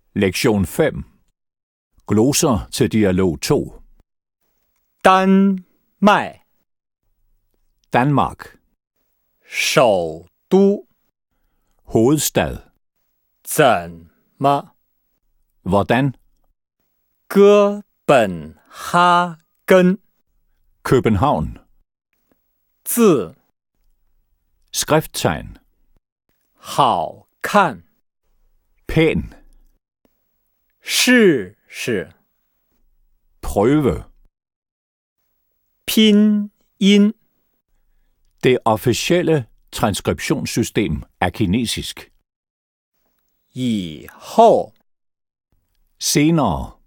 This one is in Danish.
Lektion 5. Gloser til dialog 2. 丹麦 Danmark. 首都 Hovedstad. 怎么 Hvordan? 哥本哈根 København. 字 Skrifttegn. 好看 Pæn. 试试 Prøve. 拼音 Det officielle transkriptionssystem er kinesisk. 以后 Senere.